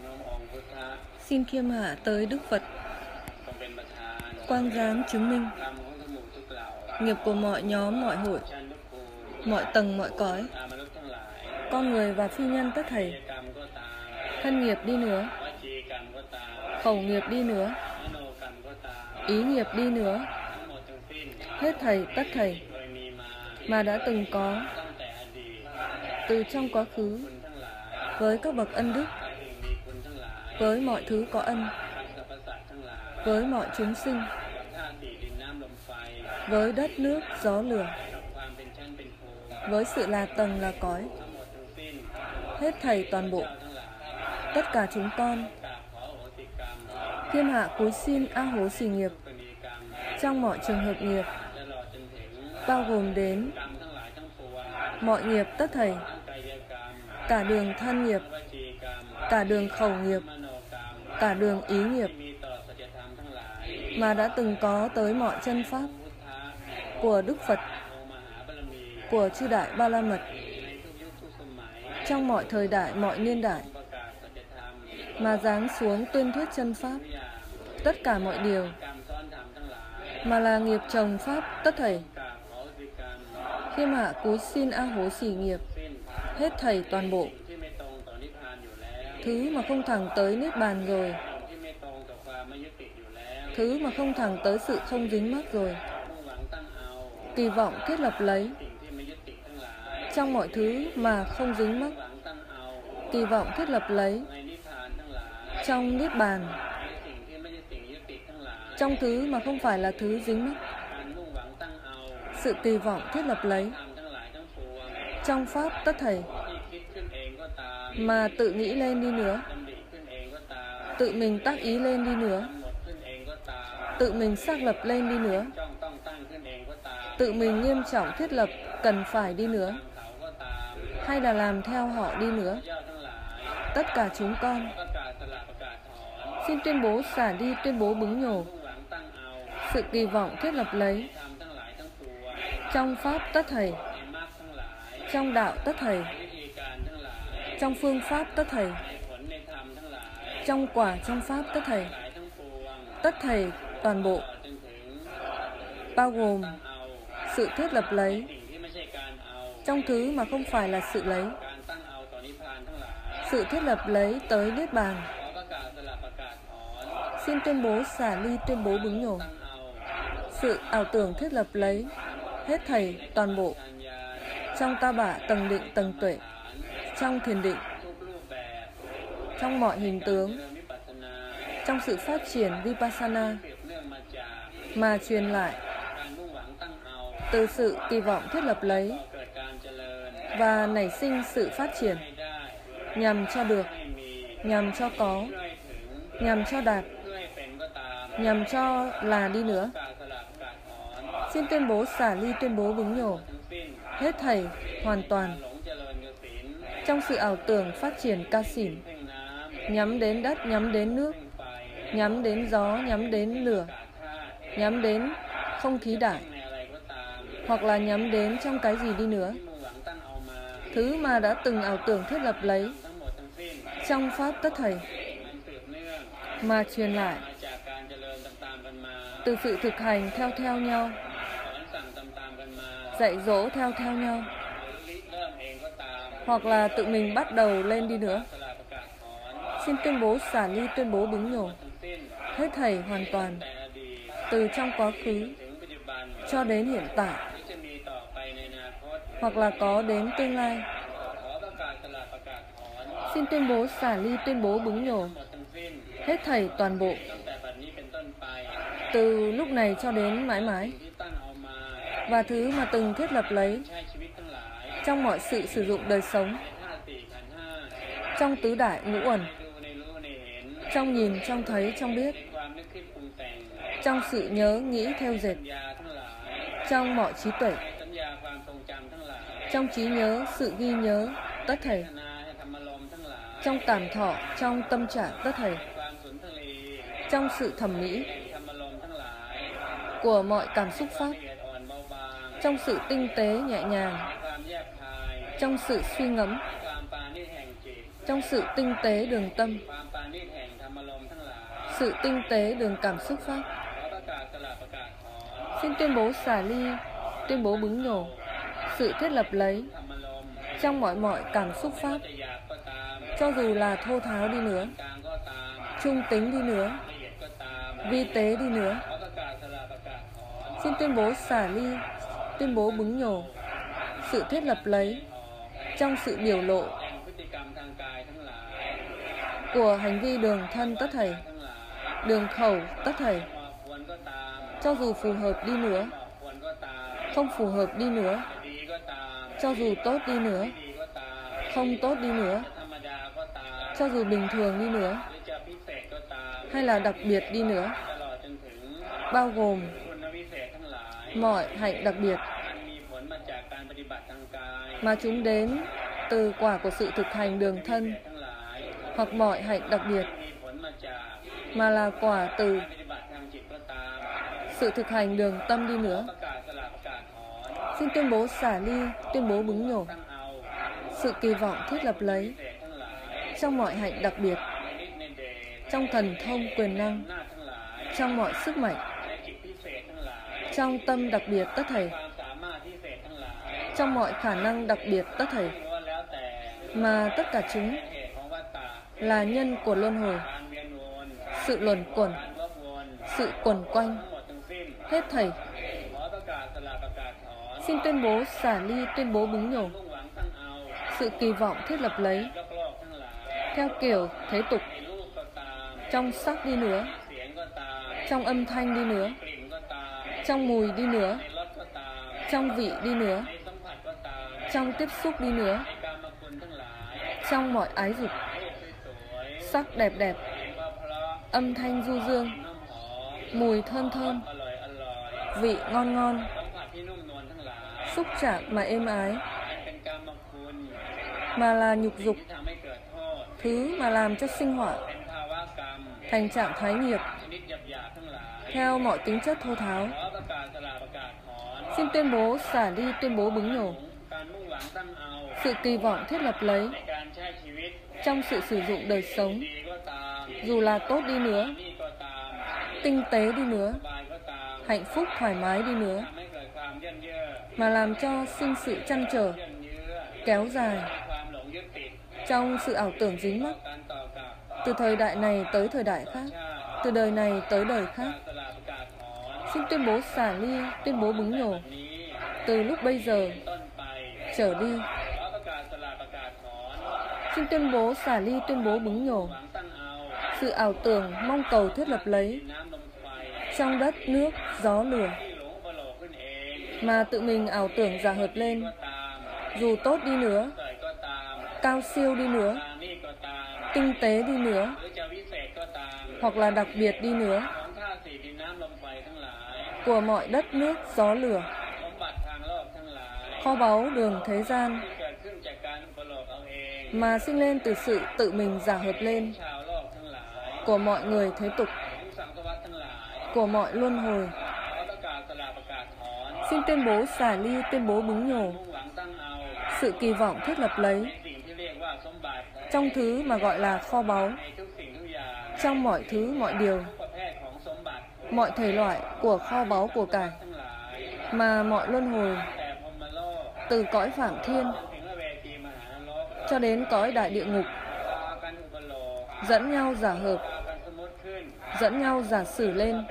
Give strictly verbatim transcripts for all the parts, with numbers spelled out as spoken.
Xin khiêm hạ tới Đức Phật, quang giáng chứng minh nghiệp của mọi nhóm, mọi hội, mọi tầng, mọi cõi, con người và phi nhân tất thảy. Thân nghiệp đi nữa, khẩu nghiệp đi nữa, ý nghiệp đi nữa, hết thảy tất thảy mà đã từng có từ trong quá khứ với các bậc ân đức, với mọi thứ có ân, với mọi chúng sinh, với đất nước gió lửa, với sự là tầng là cõi, hết thảy toàn bộ tất cả chúng con khiêm hạ cúi xin a hố xỉ nghiệp trong mọi trường hợp nghiệp, bao gồm đến mọi nghiệp tất thảy, cả đường thân nghiệp, cả đường khẩu nghiệp, cả đường ý nghiệp mà đã từng có tới mọi chân pháp của Đức Phật, của chư Đại Ba La Mật trong mọi thời đại, mọi niên đại mà giáng xuống tuyên thuyết chân pháp tất cả mọi điều mà là nghiệp trồng pháp tất thảy. Khiêm hạ cúi xin a hố xỉ nghiệp hết thảy toàn bộ thứ mà không thẳng tới niết bàn rồi, thứ mà không thẳng tới sự không dính mắc rồi, kỳ vọng thiết lập lấy trong mọi thứ mà không dính mắc, kỳ vọng thiết lập lấy trong niết bàn, trong thứ mà không phải là thứ dính mắc, sự kỳ vọng thiết lập lấy trong pháp tất thảy mà tự nghĩ lên đi nữa, tự mình tác ý lên đi nữa, tự mình xác lập lên đi nữa, tự mình nghiêm trọng thiết lập cần phải đi nữa, hay là làm theo họ đi nữa. Tất cả chúng con xin tuyên bố xả đi, tuyên bố bứng nhổ sự kỳ vọng thiết lập lấy trong pháp tất thảy, trong đạo tất thảy, trong phương pháp tất thảy, trong quả trong pháp tất thảy, tất thảy toàn bộ bao gồm sự thiết lập lấy trong thứ mà không phải là sự lấy, sự thiết lập lấy tới niết bàn. Xin tuyên bố xả ly, tuyên bố bứng nhổ sự ảo tưởng thiết lập lấy hết thảy toàn bộ trong ta bả tầng định tầng tuệ, trong thiền định, trong mọi hình tướng, trong sự phát triển vipassana mà truyền lại từ sự kỳ vọng thiết lập lấy và nảy sinh sự phát triển nhằm cho được, nhằm cho có, nhằm cho đạt, nhằm cho là đi nữa. Xin tuyên bố xả ly, tuyên bố bứng nhổ hết thảy hoàn toàn trong sự ảo tưởng phát triển ca xỉn, nhắm đến đất, nhắm đến nước, nhắm đến gió, nhắm đến lửa, nhắm đến không khí đại, hoặc là nhắm đến trong cái gì đi nữa, thứ mà đã từng ảo tưởng thiết lập lấy trong pháp tất thảy mà truyền lại từ sự thực hành theo theo nhau, dạy dỗ theo theo nhau, hoặc là tự mình bắt đầu lên đi nữa. Xin tuyên bố xả ly, tuyên bố bứng nhổ hết thảy hoàn toàn từ trong quá khứ cho đến hiện tại, hoặc là có đến tương lai. Xin tuyên bố xả ly, tuyên bố bứng nhổ hết thảy toàn bộ từ lúc này cho đến mãi mãi, và thứ mà từng thiết lập lấy trong mọi sự sử dụng đời sống, trong tứ đại ngũ uẩn, trong nhìn, trong thấy, trong biết, trong sự nhớ, nghĩ, theo dệt, trong mọi trí tuệ, trong trí nhớ, sự ghi nhớ, tất thảy, trong cảm thọ, trong tâm trạng tất thảy, trong sự thẩm mỹ của mọi cảm xúc pháp, trong sự tinh tế nhẹ nhàng, trong sự suy ngẫm, trong sự tinh tế đường tâm, sự tinh tế đường cảm xúc pháp. Xin tuyên bố xả ly, tuyên bố bứng nhổ, sự thiết lập lấy trong mọi mọi cảm xúc pháp, cho dù là thô tháo đi nữa, trung tính đi nữa, vi tế đi nữa. Xin tuyên bố xả ly, tuyên bố bứng nhổ, sự thiết lập lấy trong sự biểu lộ của hành vi đường thân tất thảy, đường khẩu tất thảy, cho dù phù hợp đi nữa, không phù hợp đi nữa, cho dù tốt đi nữa, không tốt đi nữa, cho dù bình thường đi nữa, hay là đặc biệt đi nữa, bao gồm mọi hạnh đặc biệt mà chúng đến từ quả của sự thực hành đường thân, hoặc mọi hạnh đặc biệt mà là quả từ sự thực hành đường tâm đi nữa. Xin tuyên bố xả ly, tuyên bố bứng nhổ, sự kỳ vọng thiết lập lấy trong mọi hạnh đặc biệt, trong thần thông quyền năng, trong mọi sức mạnh, trong tâm đặc biệt tất thảy, trong mọi khả năng đặc biệt tất thảy, mà tất cả chúng là nhân của luân hồi, sự luẩn quẩn, sự quẩn quanh, hết thảy. Xin tuyên bố xả ly, tuyên bố bứng nhổ, sự kỳ vọng thiết lập lấy theo kiểu thế tục, trong sắc đi nữa, trong âm thanh đi nữa, trong mùi đi nữa, trong vị đi nữa, trong tiếp xúc đi nữa, trong mọi ái dục, sắc đẹp đẹp, âm thanh du dương, mùi thơm thơm, vị ngon ngon, xúc chạm mà êm ái, mà là nhục dục, thứ mà làm cho sinh họa, thành trạng thái nghiệp, theo mọi tính chất thô tháo. Xin tuyên bố xả ly, tuyên bố bứng nhổ, sự kỳ vọng thiết lập lấy trong sự sử dụng đời sống, dù là tốt đi nữa, tinh tế đi nữa, hạnh phúc thoải mái đi nữa, mà làm cho sinh sự trăn trở, kéo dài trong sự ảo tưởng dính mắc, từ thời đại này tới thời đại khác, từ đời này tới đời khác. Xin tuyên bố xả ly, tuyên bố bứng nhổ, từ lúc bây giờ trở đi. Xin tuyên bố xả ly, tuyên bố bứng nhổ, sự ảo tưởng mong cầu thiết lập lấy trong đất, nước, gió, lửa, mà tự mình ảo tưởng giả hợp lên, dù tốt đi nữa, cao siêu đi nữa, tinh tế đi nữa, hoặc là đặc biệt đi nữa, của mọi đất, nước, gió, lửa, kho báu đường thế gian, mà sinh lên từ sự tự mình giả hợp lên, của mọi người thế tục, của mọi luân hồi. Xin tuyên bố xả ly, tuyên bố bứng nhổ, sự kỳ vọng thiết lập lấy trong thứ mà gọi là kho báu, trong mọi thứ mọi điều, mọi thể loại của kho báu của cải, mà mọi luân hồi, từ cõi phạm thiên cho đến cõi đại địa ngục, dẫn nhau giả hợp, dẫn nhau giả sử lên,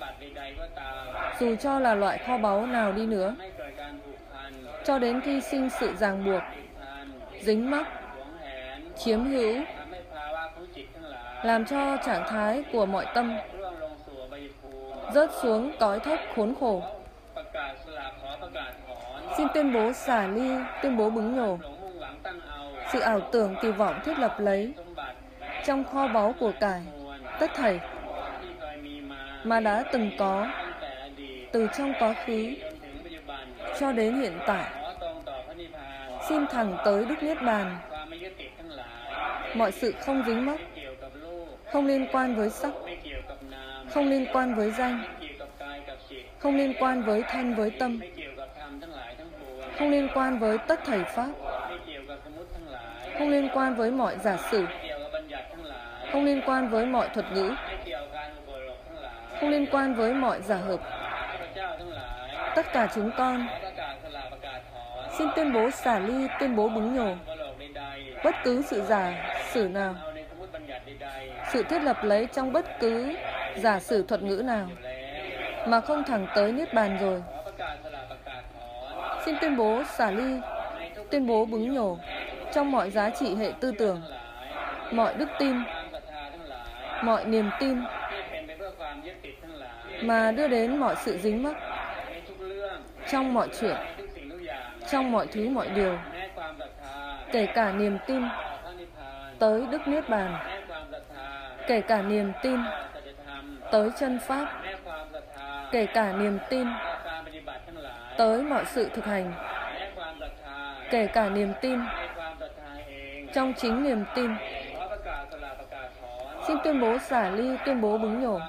dù cho là loại kho báu nào đi nữa, cho đến khi sinh sự ràng buộc, dính mắc, chiếm hữu, làm cho trạng thái của mọi tâm rớt xuống cõi thấp khốn khổ. Xin tuyên bố xả ly, tuyên bố bứng nhổ, sự ảo tưởng kỳ vọng thiết lập lấy trong kho báu của cải tất thảy mà đã từng có từ trong quá khứ cho đến hiện tại. Xin thẳng tới Đức Niết Bàn, mọi sự không dính mắc, không liên quan với sắc, không liên quan với danh, không liên quan với thân với tâm, không liên quan với tất thảy pháp, không liên quan với mọi giả sử, không liên quan với mọi thuật ngữ, không liên quan với mọi giả hợp. Tất cả chúng con xin tuyên bố xả ly, tuyên bố bứng nhổ bất cứ sự giả sử nào, sự thiết lập lấy trong bất cứ giả sử thuật ngữ nào mà không thẳng tới Niết Bàn rồi. Xin tuyên bố xả ly, tuyên bố bứng nhổ trong mọi giá trị hệ tư tưởng, mọi đức tin, mọi niềm tin mà đưa đến mọi sự dính mắc trong mọi chuyện, trong mọi thứ mọi điều, kể cả niềm tin tới Đức Niết Bàn, kể cả niềm tin tới chân Pháp, kể cả niềm tin tới mọi sự thực hành, kể cả niềm tin trong chính niềm tin. Xin tuyên bố xả ly, tuyên bố bứng nhổ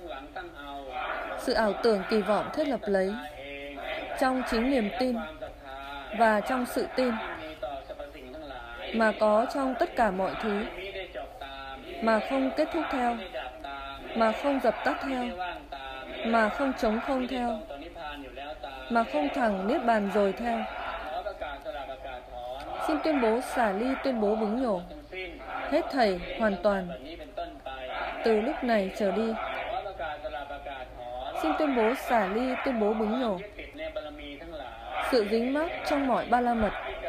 sự ảo tưởng kỳ vọng thiết lập lấy trong chính niềm tin và trong sự tin mà có trong tất cả mọi thứ, mà không kết thúc theo, mà không dập tắt theo, mà không trống không theo, mà không thẳng Niết Bàn rồi theo. Xin tuyên bố xả ly, tuyên bố bứng nhổ hết thảy hoàn toàn từ lúc này trở đi. Xin tuyên bố xả ly, tuyên bố bứng nhổ sự dính mắc trong mọi ba la mật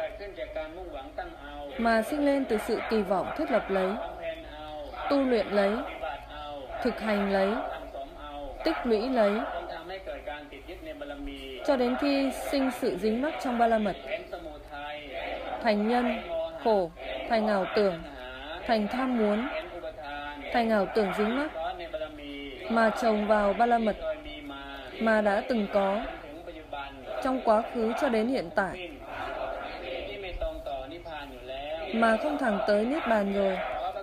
mà sinh lên từ sự kỳ vọng thiết lập lấy, tu luyện lấy, thực hành lấy, tích lũy lấy, cho đến khi sinh sự dính mắc trong ba la mật, thành nhân, khổ, thành ảo tưởng, thành tham muốn, thành ảo tưởng dính mắc mà chồng vào ba la mật mà đã từng có trong quá khứ cho đến hiện tại, mà không thẳng tới Niết Bàn rồi.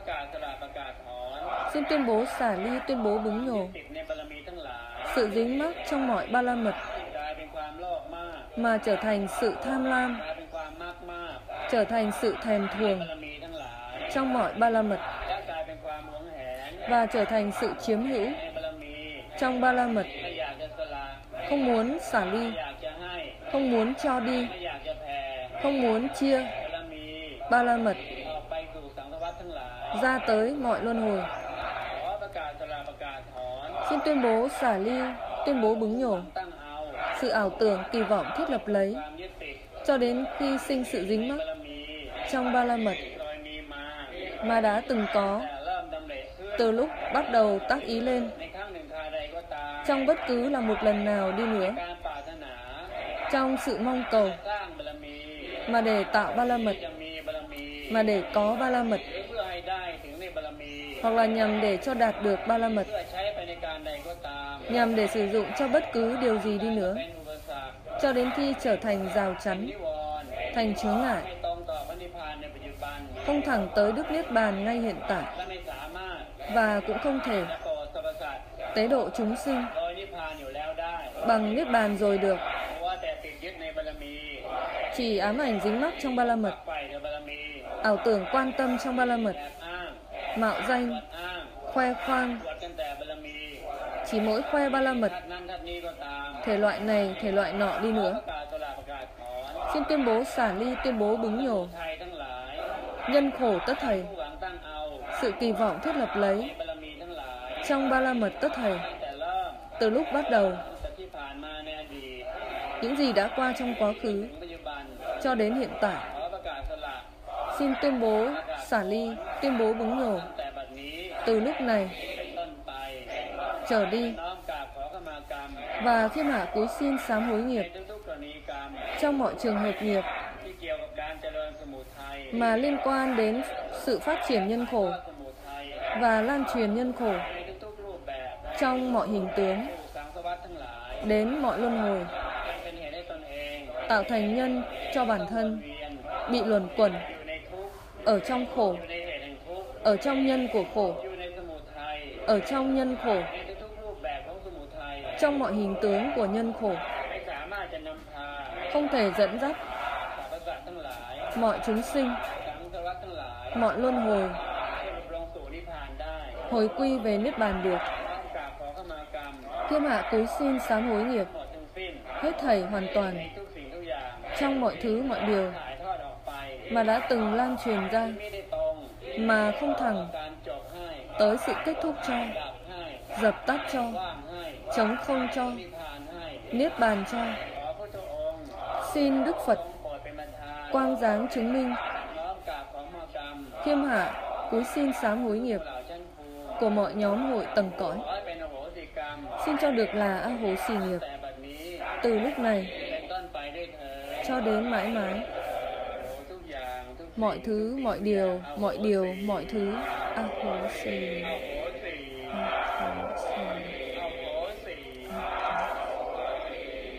Xin tuyên bố xả ly, tuyên bố bứng nhổ sự dính mắc trong mọi ba la mật mà trở thành sự tham lam, trở thành sự thèm thuồng trong mọi ba la mật, và trở thành sự chiếm hữu trong ba la mật, không muốn xả ly, không muốn cho đi, không muốn chia ba la mật ra tới mọi luân hồi. Xin tuyên bố xả ly, tuyên bố bứng nhổ sự ảo tưởng kỳ vọng thiết lập lấy cho đến khi sinh sự dính mắc trong ba la mật mà đã từng có từ lúc bắt đầu tác ý lên, trong bất cứ là một lần nào đi nữa, trong sự mong cầu mà để tạo ba la mật, mà để có ba la mật, hoặc là nhằm để cho đạt được ba la mật, nhằm để sử dụng cho bất cứ điều gì đi nữa, cho đến khi trở thành rào chắn, thành chướng ngại, không thẳng tới Đức Niết Bàn ngay hiện tại, và cũng không thể tế độ chúng sinh bằng Niết Bàn rồi được. Chỉ ám ảnh dính mắc trong ba la mật, ảo tưởng quan tâm trong ba la mật, mạo danh, khoe khoang, chỉ mỗi khoe ba la mật, thể loại này, thể loại nọ đi nữa. Xin tuyên bố xả ly, tuyên bố bứng nhổ nhân khổ tất thảy, sự kỳ vọng thiết lập lấy trong ba la mật tất thảy từ lúc bắt đầu, những gì đã qua trong quá khứ cho đến hiện tại. Xin tuyên bố xả ly, tuyên bố bứng nhổ từ lúc này trở đi, và khiêm hạ cúi xin sám hối nghiệp trong mọi trường hợp nghiệp mà liên quan đến sự phát triển nhân khổ và lan truyền nhân khổ trong mọi hình tướng đến mọi luân hồi, tạo thành nhân cho bản thân bị luẩn quẩn ở trong khổ, ở trong nhân của khổ, ở trong nhân khổ, trong mọi hình tướng của nhân khổ, không thể dẫn dắt mọi chúng sinh mọi luân hồi, ลงสู่นิพพานได้ hồi quy về Niết Bàn được. น้อมกราบขอขมากรรม Thiên hạ cúi xin sám hối nghiệp, หมดทั้งสิ้น hết thảy hoàn ใน toàn, ทุกสิ่งทุกอย่าง trong mọi thứ mọi điều ถ่ายทอดออกไป mà đã từng lan truyền ra, ไม่ได้ตรง mà không thẳng การจบให้ tới sự kết thúc cho, ดับให้ dập tắt cho, ว่างให้ chống không cho, นิพพานให้ Niết Bàn cho. ขอพุทธองค์ Xin Đức Phật ทรงโปรดเป็นประธาน quang giáng chứng minh, น้อมกราบขอขมากรรม khiêm hạ cúi xin sám hối nghiệp เหล่าชั้นภูมิ của mọi nhóm hội tầng cõi, ขอให้เป็นอโหสิกรรม xin cho được là A Hố Xì nghiệp แต่บัดนี้ từ lúc này เป็นต้นไปได้เถิด cho đến mãi mãi. ทุกอย่างทุกสิ่ง Mọi thứ, mọi điều, mọi điều, mọi thứ A Hố Xì. โอ้โห